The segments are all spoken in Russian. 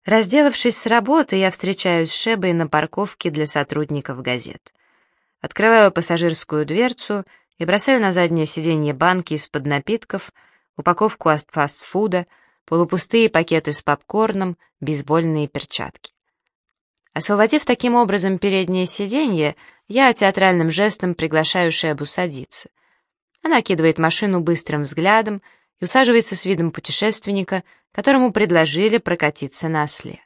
Разделавшись с работы, я встречаюсь с Шебой на парковке для сотрудников газет. Открываю пассажирскую дверцу и бросаю на заднее сиденье банки из-под напитков, упаковку от фастфуда, полупустые пакеты с попкорном, бейсбольные перчатки. Освободив таким образом переднее сиденье, я театральным жестом приглашаю Шебу садиться. Она окидывает машину быстрым взглядом и усаживается с видом путешественника, которому предложили прокатиться на осле.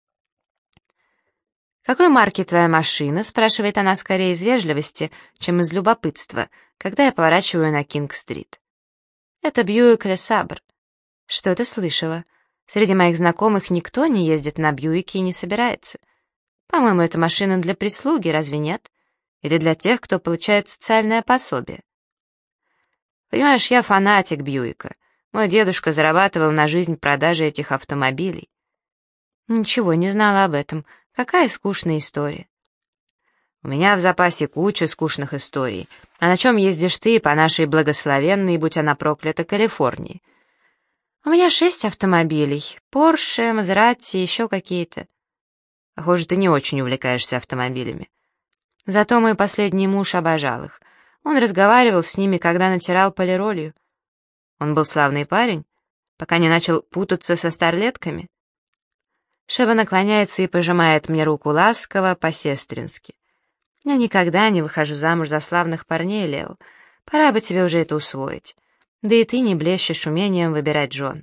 «Какой марки твоя машина?» — спрашивает она скорее из вежливости, чем из любопытства, когда я поворачиваю на Кинг-стрит. «Это Бьюик Ле Сабр». «Что ты слышала? Среди моих знакомых никто не ездит на Бьюике и не собирается. По-моему, это машина для прислуги, разве нет? Или для тех, кто получает социальное пособие?» «Понимаешь, я фанатик Бьюика. Мой дедушка зарабатывал на жизнь продажей этих автомобилей». «Ничего не знала об этом. Какая скучная история». «У меня в запасе куча скучных историй. А на чем ездишь ты по нашей благословенной, будь она проклята, Калифорнии?» «У меня 6 автомобилей. Порше, Мазератти, еще какие-то». «Похоже, ты не очень увлекаешься автомобилями». Зато мой последний муж обожал их. Он разговаривал с ними, когда натирал полиролью. Он был славный парень, пока не начал путаться со старлетками. Шеба наклоняется и пожимает мне руку ласково, по-сестрински. «Я никогда не выхожу замуж за славных парней, Лео. Пора бы тебе уже это усвоить. Да и ты не блещешь умением выбирать жен».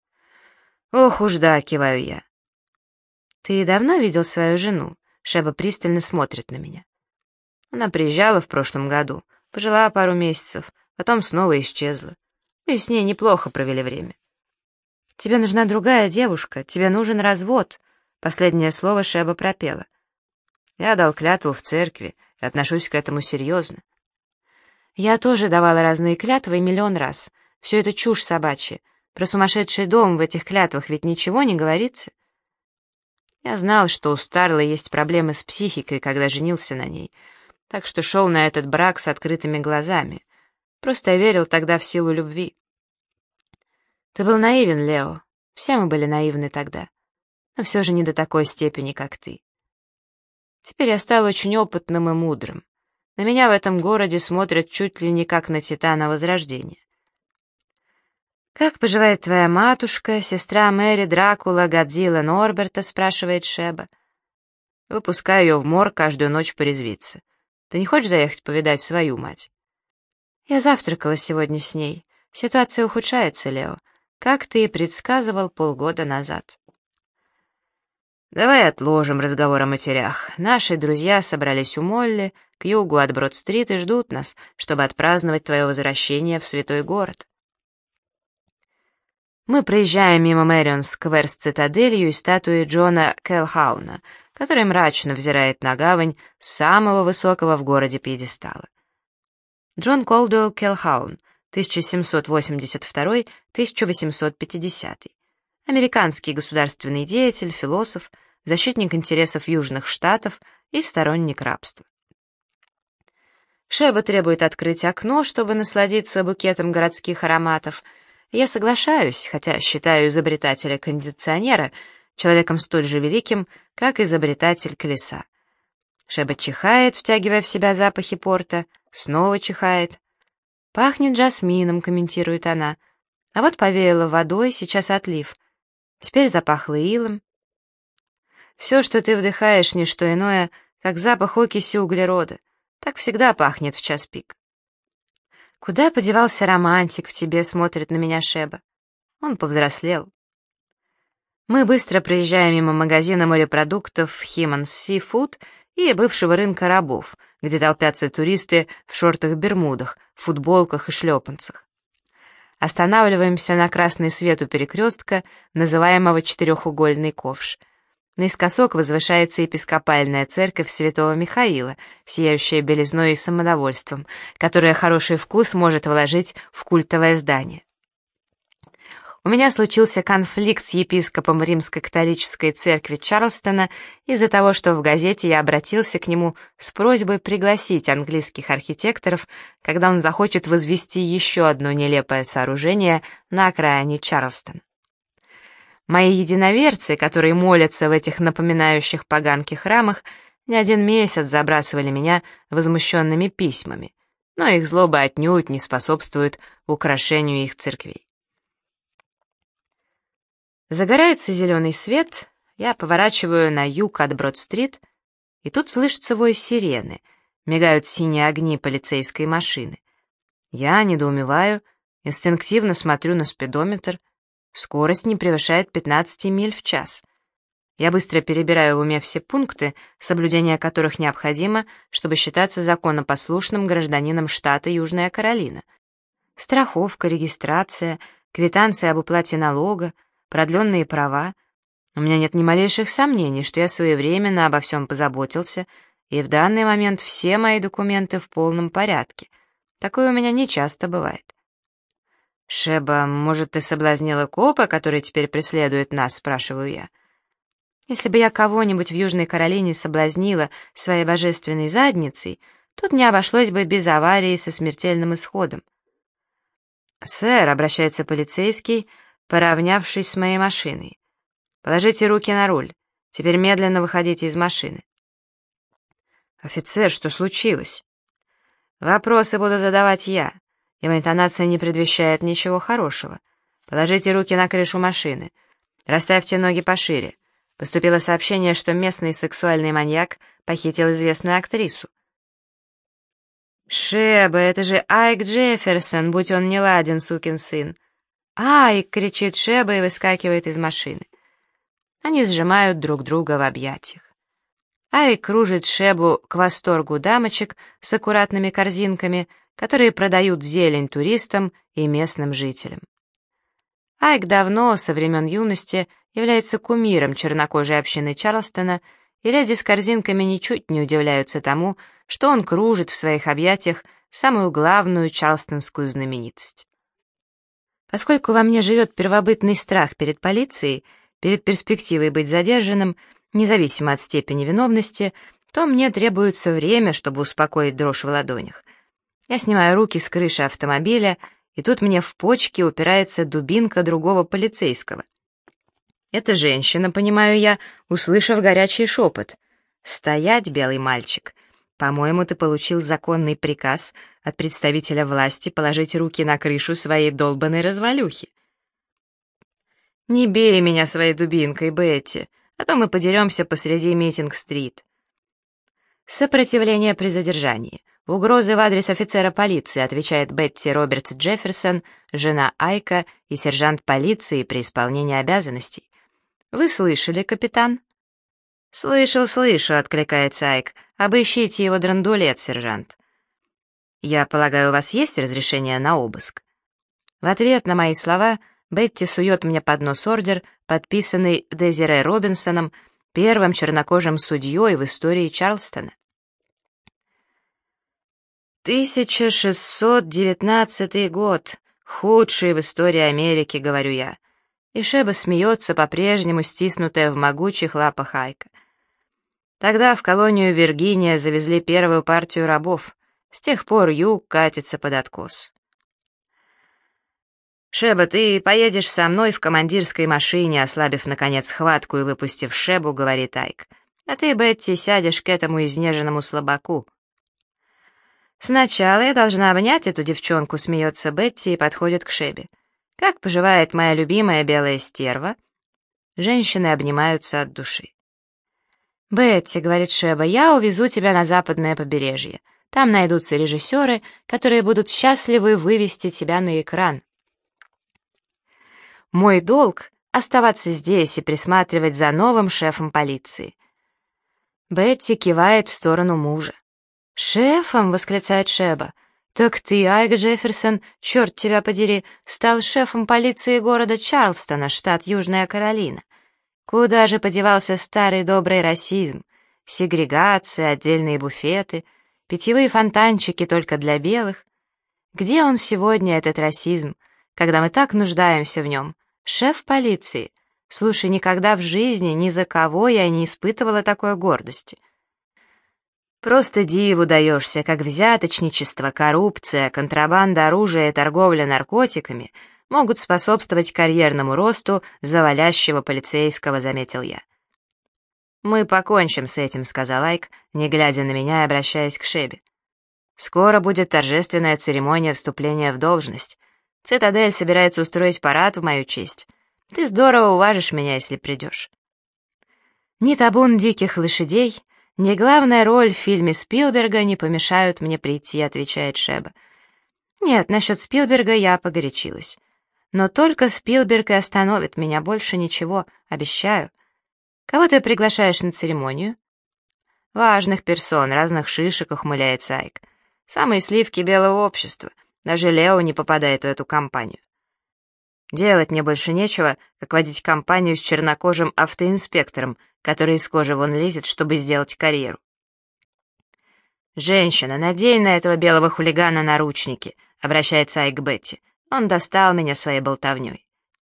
«Ох уж да», — киваю я. «Ты давно видел свою жену?» Шеба пристально смотрит на меня. «Она приезжала в прошлом году, пожила пару месяцев, потом снова исчезла. Мы с ней неплохо провели время». «Тебе нужна другая девушка, тебе нужен развод», — последнее слово Шеба пропела. «Я дал клятву в церкви и отношусь к этому серьезно». «Я тоже давала разные клятвы 1 000 000 раз. Все это чушь собачья. Про сумасшедший дом в этих клятвах ведь ничего не говорится». Я знал, что у Старлы есть проблемы с психикой, когда женился на ней, так что шел на этот брак с открытыми глазами. Просто я верил тогда в силу любви. Ты был наивен, Лео. Все мы были наивны тогда. Но все же не до такой степени, как ты. Теперь я стал очень опытным и мудрым. На меня в этом городе смотрят чуть ли не как на титана Возрождения. «Как поживает твоя матушка, сестра Мэри, Дракула, Годзилла, Норберта?» — спрашивает Шеба. «Выпускаю ее в морг каждую ночь порезвиться. Ты не хочешь заехать повидать свою мать?» «Я завтракала сегодня с ней. Ситуация ухудшается, Лео, как ты и предсказывал полгода назад». «Давай отложим разговор о матерях. Наши друзья собрались у Молли, к югу от Брод-стрит, и ждут нас, чтобы отпраздновать твое возвращение в святой город». Мы проезжаем мимо Мэрион-сквер с цитаделью и статуей Джона Келхауна, который мрачно взирает на гавань с самого высокого в городе пьедестала. Джон Колдуэлл Келхаун, 1782-1850. Американский государственный деятель, философ, защитник интересов Южных Штатов и сторонник рабства. Шеба требует открыть окно, чтобы насладиться букетом городских ароматов. Я соглашаюсь, хотя считаю изобретателя кондиционера человеком столь же великим, как изобретатель колеса. Шеба чихает, втягивая в себя запахи порта, снова чихает. «Пахнет жасмином», — комментирует она. «А вот повеяло водой, сейчас отлив. Теперь запахло илом». «Все, что ты вдыхаешь, не что иное, как запах окиси углерода. Так всегда пахнет в час пик». «Куда подевался романтик в тебе?» — смотрит на меня Шеба. Он повзрослел. Мы быстро проезжаем мимо магазина морепродуктов Химанс Seafood и бывшего рынка рабов, где толпятся туристы в шортах-бермудах, футболках и шлепанцах. Останавливаемся на красный свет у перекрестка, называемого Четырехугольный ковш. Наискосок возвышается епископальная церковь святого Михаила, сияющая белизной и самодовольством, которая хороший вкус может вложить в культовое здание. У меня случился конфликт с епископом Римско-католической церкви Чарльстона из-за того, что в газете я обратился к нему с просьбой пригласить английских архитекторов, когда он захочет возвести еще одно нелепое сооружение на окраине Чарльстона. Мои единоверцы, которые молятся в этих напоминающих поганки храмах, не один месяц забрасывали меня возмущенными письмами, но их злоба отнюдь не способствует украшению их церквей. Загорается зеленый свет, я поворачиваю на юг от Брод-стрит, и тут слышится вой сирены, мигают синие огни полицейской машины. Я недоумеваю, инстинктивно смотрю на спидометр, скорость не превышает 15 миль в час. Я быстро перебираю в уме все пункты, соблюдение которых необходимо, чтобы считаться законопослушным гражданином штата Южная Каролина. Страховка, регистрация, квитанция об уплате налога, продленные права. У меня нет ни малейших сомнений, что я своевременно обо всем позаботился, и в данный момент все мои документы в полном порядке. Такое у меня не часто бывает. «Шеба, может, ты соблазнила копа, который теперь преследует нас?» — спрашиваю я. Если бы я кого-нибудь в Южной Каролине соблазнила своей божественной задницей, тут не обошлось бы без аварии со смертельным исходом. «Сэр», — обращается полицейский, поравнявшись с моей машиной, — «положите руки на руль. Теперь медленно выходите из машины». «Офицер, что случилось?» «Вопросы буду задавать я. Его интонация не предвещает ничего хорошего. Положите руки на крышу машины. Расставьте ноги пошире. Поступило сообщение, что местный сексуальный маньяк похитил известную актрису». «Шеба, это же Айк Джефферсон, будь он не ладен, сукин сын!» «Айк!» — кричит Шеба и выскакивает из машины. Они сжимают друг друга в объятиях. Айк кружит Шебу к восторгу дамочек с аккуратными корзинками, которые продают зелень туристам и местным жителям. Айк давно, со времен юности, является кумиром чернокожей общины Чарлстона, и леди с корзинками ничуть не удивляются тому, что он кружит в своих объятиях самую главную чарлстонскую знаменитость. Поскольку во мне живет первобытный страх перед полицией, перед перспективой быть задержанным, независимо от степени виновности, то мне требуется время, чтобы успокоить дрожь в ладонях. Я снимаю руки с крыши автомобиля, и тут мне в почки упирается дубинка другого полицейского. Это женщина, понимаю я, услышав горячий шепот. «Стоять, белый мальчик! По-моему, ты получил законный приказ от представителя власти положить руки на крышу своей долбанной развалюхи». «Не бей меня своей дубинкой, Бетти, а то мы подеремся посреди Митинг-стрит». «Сопротивление при задержании. Угрозы в адрес офицера полиции», отвечает Бетти Робертс Джефферсон, жена Айка и сержант полиции при исполнении обязанностей. «Вы слышали, капитан?» «Слышал, слышал», — откликается Айк. «Обыщите его драндулет, сержант». «Я полагаю, у вас есть разрешение на обыск?» В ответ на мои слова Бетти сует мне под нос ордер, подписанный Дезире Робинсоном, первым чернокожим судьей в истории Чарлстона. 1619 год, худший в истории Америки, говорю я. И Шеба смеется, по-прежнему стиснутая в могучих лапах Айка. Тогда в колонию Виргиния завезли первую партию рабов. С тех пор юг катится под откос. «Шеба, ты поедешь со мной в командирской машине», ослабив, наконец, хватку и выпустив Шебу, говорит Айк. «А ты, Бетти, сядешь к этому изнеженному слабаку». «Сначала я должна обнять эту девчонку», — смеется Бетти и подходит к Шебе. «Как поживает моя любимая белая стерва?» Женщины обнимаются от души. «Бетти», — говорит Шеба, — «я увезу тебя на западное побережье. Там найдутся режиссеры, которые будут счастливы вывести тебя на экран. Мой долг — оставаться здесь и присматривать за новым шефом полиции». Бетти кивает в сторону мужа. «Шефом?» — восклицает Шеба. «Так ты, Айк Джефферсон, черт тебя подери, стал шефом полиции города Чарлстона, штат Южная Каролина. Куда же подевался старый добрый расизм? Сегрегация, отдельные буфеты, питьевые фонтанчики только для белых. Где он сегодня, этот расизм, когда мы так нуждаемся в нем? Шеф полиции. Слушай, никогда в жизни ни за кого я не испытывала такой гордости. Просто диву даешься, как взяточничество, коррупция, контрабанда оружия и торговля наркотиками могут способствовать карьерному росту завалящего полицейского», — заметил я. «Мы покончим с этим», — сказал Айк, не глядя на меня и обращаясь к Шебе. «Скоро будет торжественная церемония вступления в должность. Цитадель собирается устроить парад в мою честь. Ты здорово уважишь меня, если придешь». Ни табун диких лошадей, ни главная роль в фильме Спилберга не помешают мне прийти, отвечает Шеба. Нет, насчет Спилберга я погорячилась. Но только Спилберг и остановит меня, больше ничего, обещаю. Кого ты приглашаешь на церемонию? Важных персон, разных шишек, ухмыляется Айк. Самые сливки белого общества. Даже Лео не попадает в эту компанию. Делать мне больше нечего, как водить компанию с чернокожим автоинспектором, который из кожи вон лезет, чтобы сделать карьеру. «Женщина, надень на этого белого хулигана наручники», — обращается Айк к Бетти. «Он достал меня своей болтовней».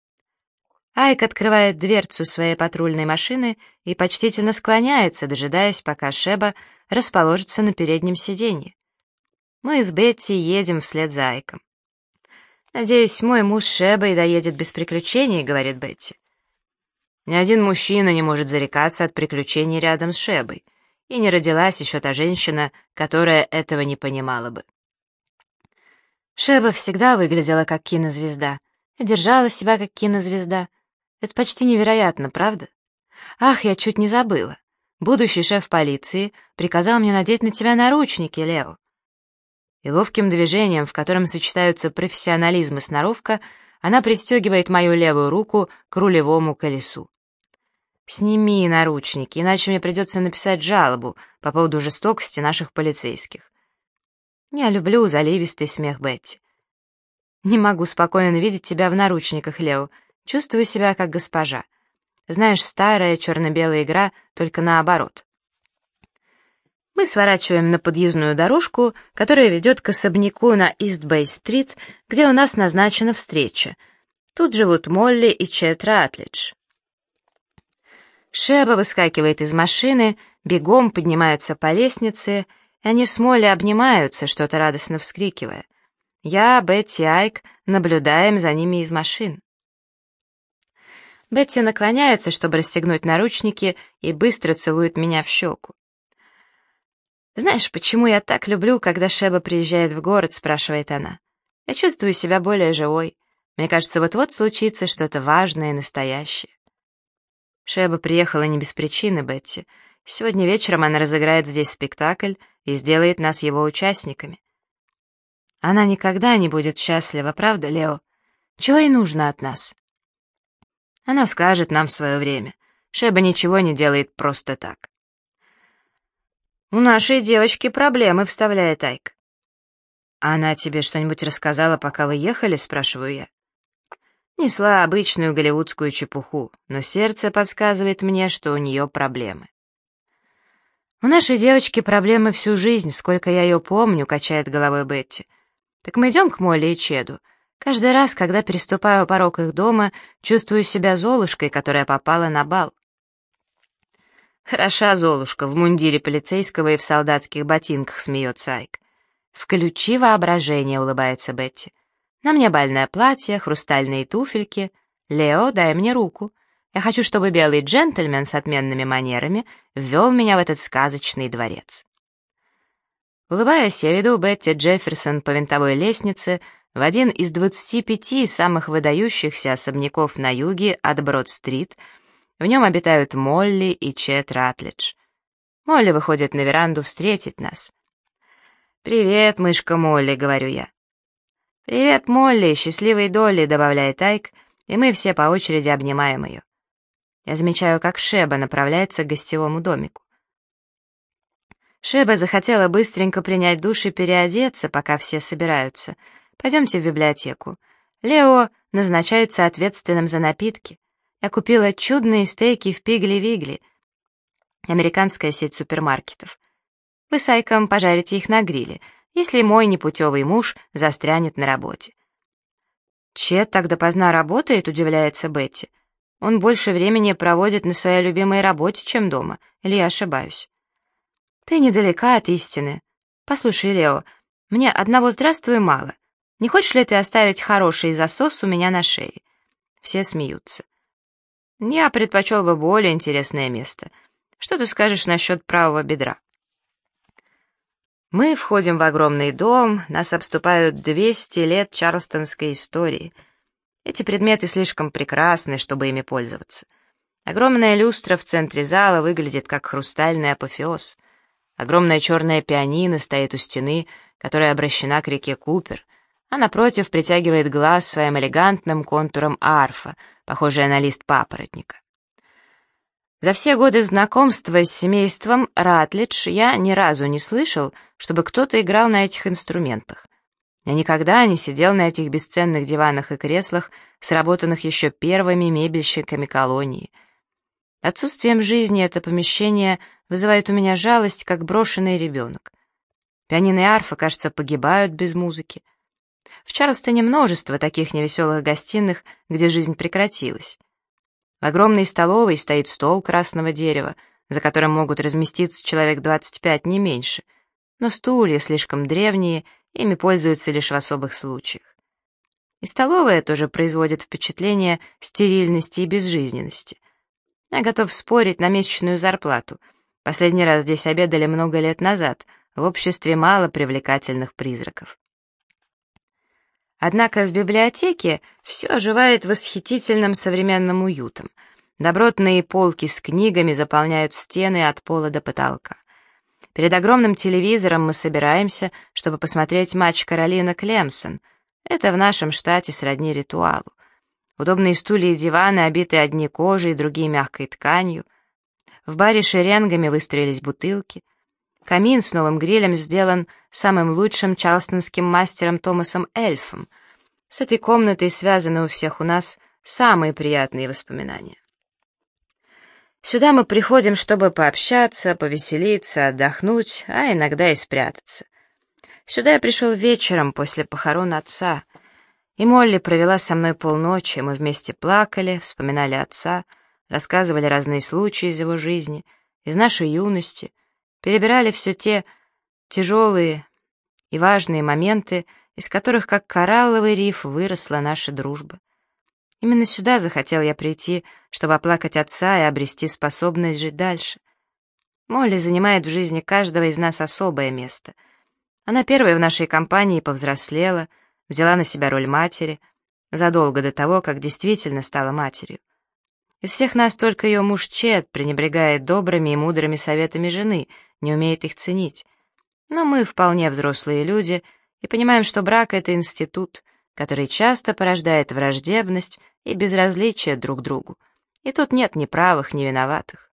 Айк открывает дверцу своей патрульной машины и почтительно склоняется, дожидаясь, пока Шеба расположится на переднем сиденье. Мы с Бетти едем вслед за Айком. «Надеюсь, мой муж Шеба и доедет без приключений», — говорит Бетти. Ни один мужчина не может зарекаться от приключений рядом с Шебой, и не родилась еще та женщина, которая этого не понимала бы. Шеба всегда выглядела как кинозвезда и держала себя как кинозвезда. Это почти невероятно, правда? Ах, я чуть не забыла. Будущий шеф полиции приказал мне надеть на тебя наручники, Лео. И ловким движением, в котором сочетаются профессионализм и сноровка, она пристегивает мою левую руку к рулевому колесу. «Сними наручники, иначе мне придется написать жалобу по поводу жестокости наших полицейских». Я люблю заливистый смех Бетти. «Не могу спокойно видеть тебя в наручниках, Лео. Чувствую себя как госпожа. Знаешь, старая черно-белая игра, только наоборот». Мы сворачиваем на подъездную дорожку, которая ведет к особняку на Ист-Бэй-стрит, где у нас назначена встреча. Тут живут Молли и Чет Ратлидж. Шеба выскакивает из машины, бегом поднимается по лестнице, и они с Молли обнимаются, что-то радостно вскрикивая. Я, Бетти и Айк наблюдаем за ними из машин. Бетти наклоняется, чтобы расстегнуть наручники, и быстро целует меня в щеку. «Знаешь, почему я так люблю, когда Шеба приезжает в город?» — спрашивает она. «Я чувствую себя более живой. Мне кажется, вот-вот случится что-то важное и настоящее». Шеба приехала не без причины, Бетти. Сегодня вечером она разыграет здесь спектакль и сделает нас его участниками. Она никогда не будет счастлива, правда, Лео? Чего ей нужно от нас? Она скажет нам в свое время. Шеба ничего не делает просто так. «У нашей девочки проблемы», — вставляет Айк. «Она тебе что-нибудь рассказала, пока вы ехали?» — спрашиваю я. Несла обычную голливудскую чепуху, но сердце подсказывает мне, что у нее проблемы. «У нашей девочки проблемы всю жизнь, сколько я ее помню», — качает головой Бетти. «Так мы идем к Молли и Чеду. Каждый раз, когда переступаю порог их дома, чувствую себя Золушкой, которая попала на бал». «Хороша Золушка в мундире полицейского и в солдатских ботинках», — смеется Айк. «Включи воображение», — улыбается Бетти. «На мне бальное платье, хрустальные туфельки. Лео, дай мне руку. Я хочу, чтобы белый джентльмен с отменными манерами ввел меня в этот сказочный дворец». Улыбаясь, я веду Бетти Джефферсон по винтовой лестнице в один из 25 самых выдающихся особняков на юге от Брод-стрит. В нем обитают Молли и Чет Ратлидж. Молли выходит на веранду встретить нас. «Привет, мышка Молли», — говорю я. «Привет, Молли, счастливой доли», — добавляет Айк, и мы все по очереди обнимаем ее. Я замечаю, как Шеба направляется к гостевому домику. Шеба захотела быстренько принять душ и переодеться, пока все собираются. Пойдемте в библиотеку. Лео назначается ответственным за напитки. Я купила чудные стейки в Пигли-Вигли, американская сеть супермаркетов. Вы с Айком пожарите их на гриле, если мой непутевый муж застрянет на работе. «Чет так допоздна работает?» — удивляется Бетти. «Он больше времени проводит на своей любимой работе, чем дома, или я ошибаюсь?» «Ты недалека от истины. Послушай, Лео, мне одного «здравствуй» мало. Не хочешь ли ты оставить хороший засос у меня на шее?» Все смеются. «Я предпочел бы более интересное место. Что ты скажешь насчет правого бедра?» Мы входим в огромный дом, нас обступают 200 лет чарльстонской истории. Эти предметы слишком прекрасны, чтобы ими пользоваться. Огромная люстра в центре зала выглядит как хрустальный апофеоз. Огромная черная пианино стоит у стены, которая обращена к реке Купер, а напротив притягивает глаз своим элегантным контуром арфа, похожая на лист папоротника. За все годы знакомства с семейством Ратлидж я ни разу не слышал, чтобы кто-то играл на этих инструментах. Я никогда не сидел на этих бесценных диванах и креслах, сработанных еще первыми мебельщиками колонии. Отсутствием жизни это помещение вызывает у меня жалость, как брошенный ребенок. Пианино и арфа, кажется, погибают без музыки. В Чарльстоне множество таких невеселых гостиных, где жизнь прекратилась. В огромной столовой стоит стол красного дерева, за которым могут разместиться человек 25, не меньше, но стулья слишком древние, ими пользуются лишь в особых случаях. И столовая тоже производит впечатление стерильности и безжизненности. Я готов спорить на месячную зарплату. Последний раз здесь обедали много лет назад, в обществе мало привлекательных призраков. Однако в библиотеке все оживает восхитительным современным уютом. Добротные полки с книгами заполняют стены от пола до потолка. Перед огромным телевизором мы собираемся, чтобы посмотреть матч Каролина Клемсон. Это в нашем штате сродни ритуалу. Удобные стулья и диваны обиты одни кожей, другие мягкой тканью. В баре шеренгами выстроились бутылки. Камин с новым грилем сделан самым лучшим чарльстонским мастером Томасом Эльфом. С этой комнатой связаны у всех у нас самые приятные воспоминания. Сюда мы приходим, чтобы пообщаться, повеселиться, отдохнуть, а иногда и спрятаться. Сюда я пришел вечером после похорон отца, и Молли провела со мной полночи, мы вместе плакали, вспоминали отца, рассказывали разные случаи из его жизни, из нашей юности, перебирали все те тяжелые и важные моменты, из которых, как коралловый риф, выросла наша дружба. Именно сюда захотел я прийти, чтобы оплакать отца и обрести способность жить дальше. Молли занимает в жизни каждого из нас особое место. Она первая в нашей компании повзрослела, взяла на себя роль матери, задолго до того, как действительно стала матерью. Из всех нас только ее муж Чет пренебрегает добрыми и мудрыми советами жены, не умеет их ценить. Но мы вполне взрослые люди и понимаем, что брак — это институт, который часто порождает враждебность и безразличие друг к другу. И тут нет ни правых, ни виноватых.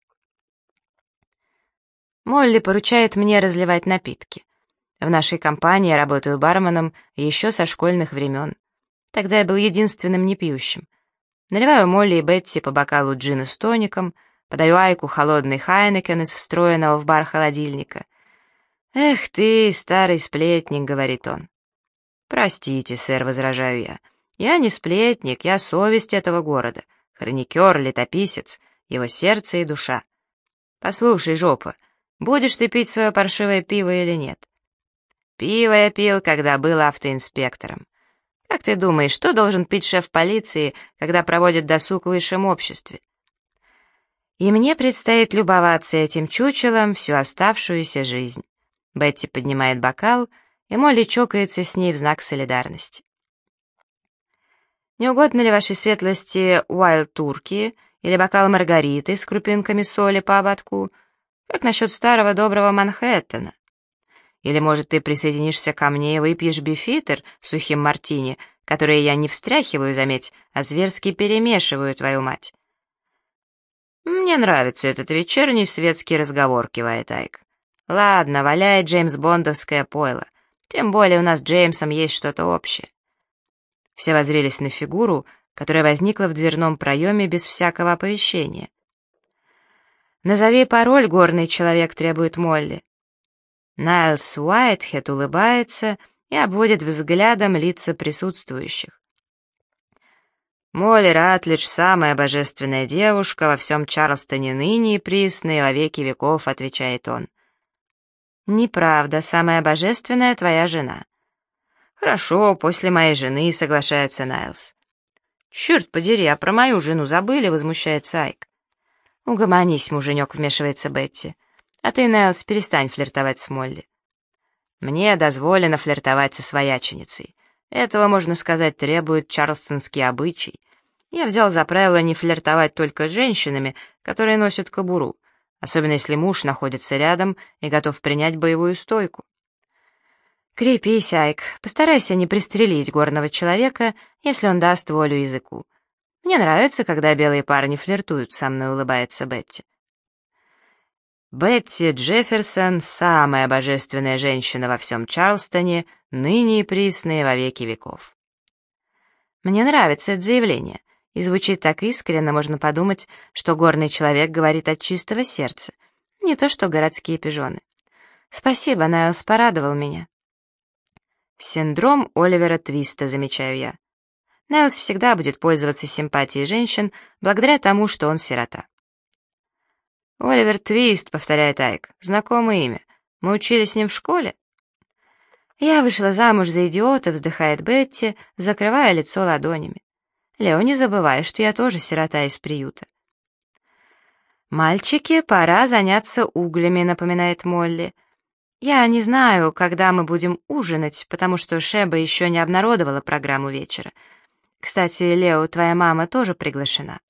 Молли поручает мне разливать напитки. В нашей компании я работаю барменом еще со школьных времен. Тогда я был единственным непьющим. Наливаю Молли и Бетти по бокалу джина с тоником, подаю Айку холодный Хайнекен из встроенного в бар холодильника. «Эх ты, старый сплетник», — говорит он. «Простите, сэр», — возражаю я. «Я не сплетник, я совесть этого города, хроникер, летописец, его сердце и душа. Послушай, жопа, будешь ты пить свое паршивое пиво или нет?» «Пиво я пил, когда был автоинспектором. Как ты думаешь, что должен пить шеф полиции, когда проводит досуг в высшем обществе?» И мне предстоит любоваться этим чучелом всю оставшуюся жизнь. Бетти поднимает бокал, и Молли чокается с ней в знак солидарности. «Не угодно ли вашей светлости уайлд турки или бокал маргариты с крупинками соли по ободку? Как насчет старого доброго Манхэттена? Или, может, ты присоединишься ко мне и выпьешь бифитер с сухим мартини, которые я не встряхиваю, заметь, а зверски перемешиваю, твою мать?» «Мне нравится этот вечерний светский разговор», — кивает Айк. «Ладно, валяй Джеймс Бондовское пойло. Тем более у нас с Джеймсом есть что-то общее». Все воззрелись на фигуру, которая возникла в дверном проеме без всякого оповещения. «Назови пароль, горный человек», — требует Молли. Найлс Уайтхед улыбается и обводит взглядом лица присутствующих. «Молли Ратлидж — самая божественная девушка во всем Чарльстоне ныне и присно и во веки веков», — отвечает он. «Неправда, самая божественная твоя жена». «Хорошо, после моей жены», — соглашается Найлс. «Черт подери, а про мою жену забыли?» — возмущается Айк. «Угомонись, муженек», — вмешивается Бетти. «А ты, Найлс, перестань флиртовать с Молли». «Мне дозволено флиртовать со свояченицей. Этого, можно сказать, требует чарльстонский обычай. Я взял за правило не флиртовать только с женщинами, которые носят кобуру, особенно если муж находится рядом и готов принять боевую стойку». «Крепись, Айк, постарайся не пристрелить горного человека, если он даст волю языку. Мне нравится, когда белые парни флиртуют со мной», — улыбается Бетти. «Бетти Джефферсон — самая божественная женщина во всем Чарльстоне, ныне и присно и во веки веков». Мне нравится это заявление, и звучит так искренне, можно подумать, что горный человек говорит от чистого сердца, не то что городские пижоны. Спасибо, Найлс порадовал меня. Синдром Оливера Твиста, замечаю я. Найлс всегда будет пользоваться симпатией женщин благодаря тому, что он сирота. «Оливер Твист», — повторяет Айк, — «знакомое имя. Мы учились с ним в школе?» «Я вышла замуж за идиота», — вздыхает Бетти, закрывая лицо ладонями. «Лео, не забывай, что я тоже сирота из приюта». «Мальчики, пора заняться углями», — напоминает Молли. «Я не знаю, когда мы будем ужинать, потому что Шеба еще не обнародовала программу вечера. Кстати, Лео, твоя мама тоже приглашена».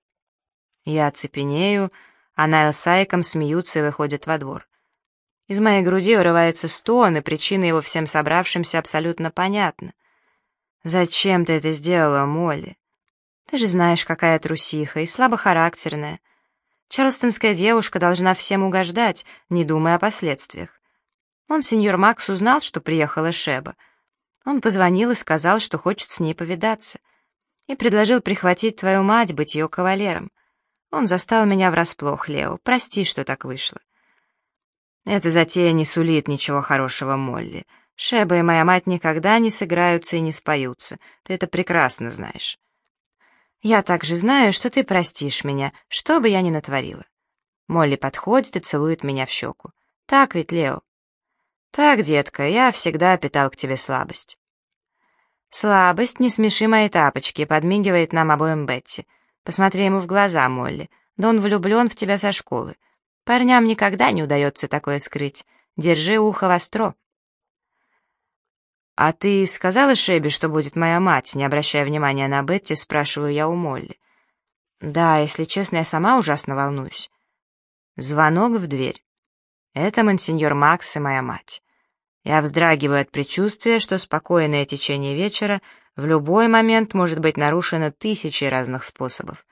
Я оцепенею, а Найл с Айком смеются и выходят во двор. Из моей груди вырывается стон, и причина его всем собравшимся абсолютно понятна. «Зачем ты это сделала, Молли? Ты же знаешь, какая трусиха и слабохарактерная. Чарльстонская девушка должна всем угождать, не думая о последствиях. Монсеньор Макс узнал, что приехала Шеба. Он позвонил и сказал, что хочет с ней повидаться, и предложил прихватить твою мать, быть ее кавалером. Он застал меня врасплох, Лео, прости, что так вышло». «Эта затея не сулит ничего хорошего, Молли. Шеба и моя мать никогда не сыграются и не споются, ты это прекрасно знаешь». «Я также знаю, что ты простишь меня, что бы я ни натворила». Молли подходит и целует меня в щеку. «Так ведь, Лео?» «Так, детка, я всегда питал к тебе слабость». «Слабость, не смеши мои тапочки», — подмигивает нам обоим Бетти. «Посмотри ему в глаза, Молли. Да он влюблен в тебя со школы. Парням никогда не удается такое скрыть. Держи ухо востро». «А ты сказала Шебе, что будет моя мать?» Не обращая внимания на Бетти, спрашиваю я у Молли. «Да, если честно, я сама ужасно волнуюсь». Звонок в дверь. Это монсеньор Макс и моя мать. Я вздрагиваю от предчувствия, что спокойное течение вечера в любой момент может быть нарушено тысячей разных способов.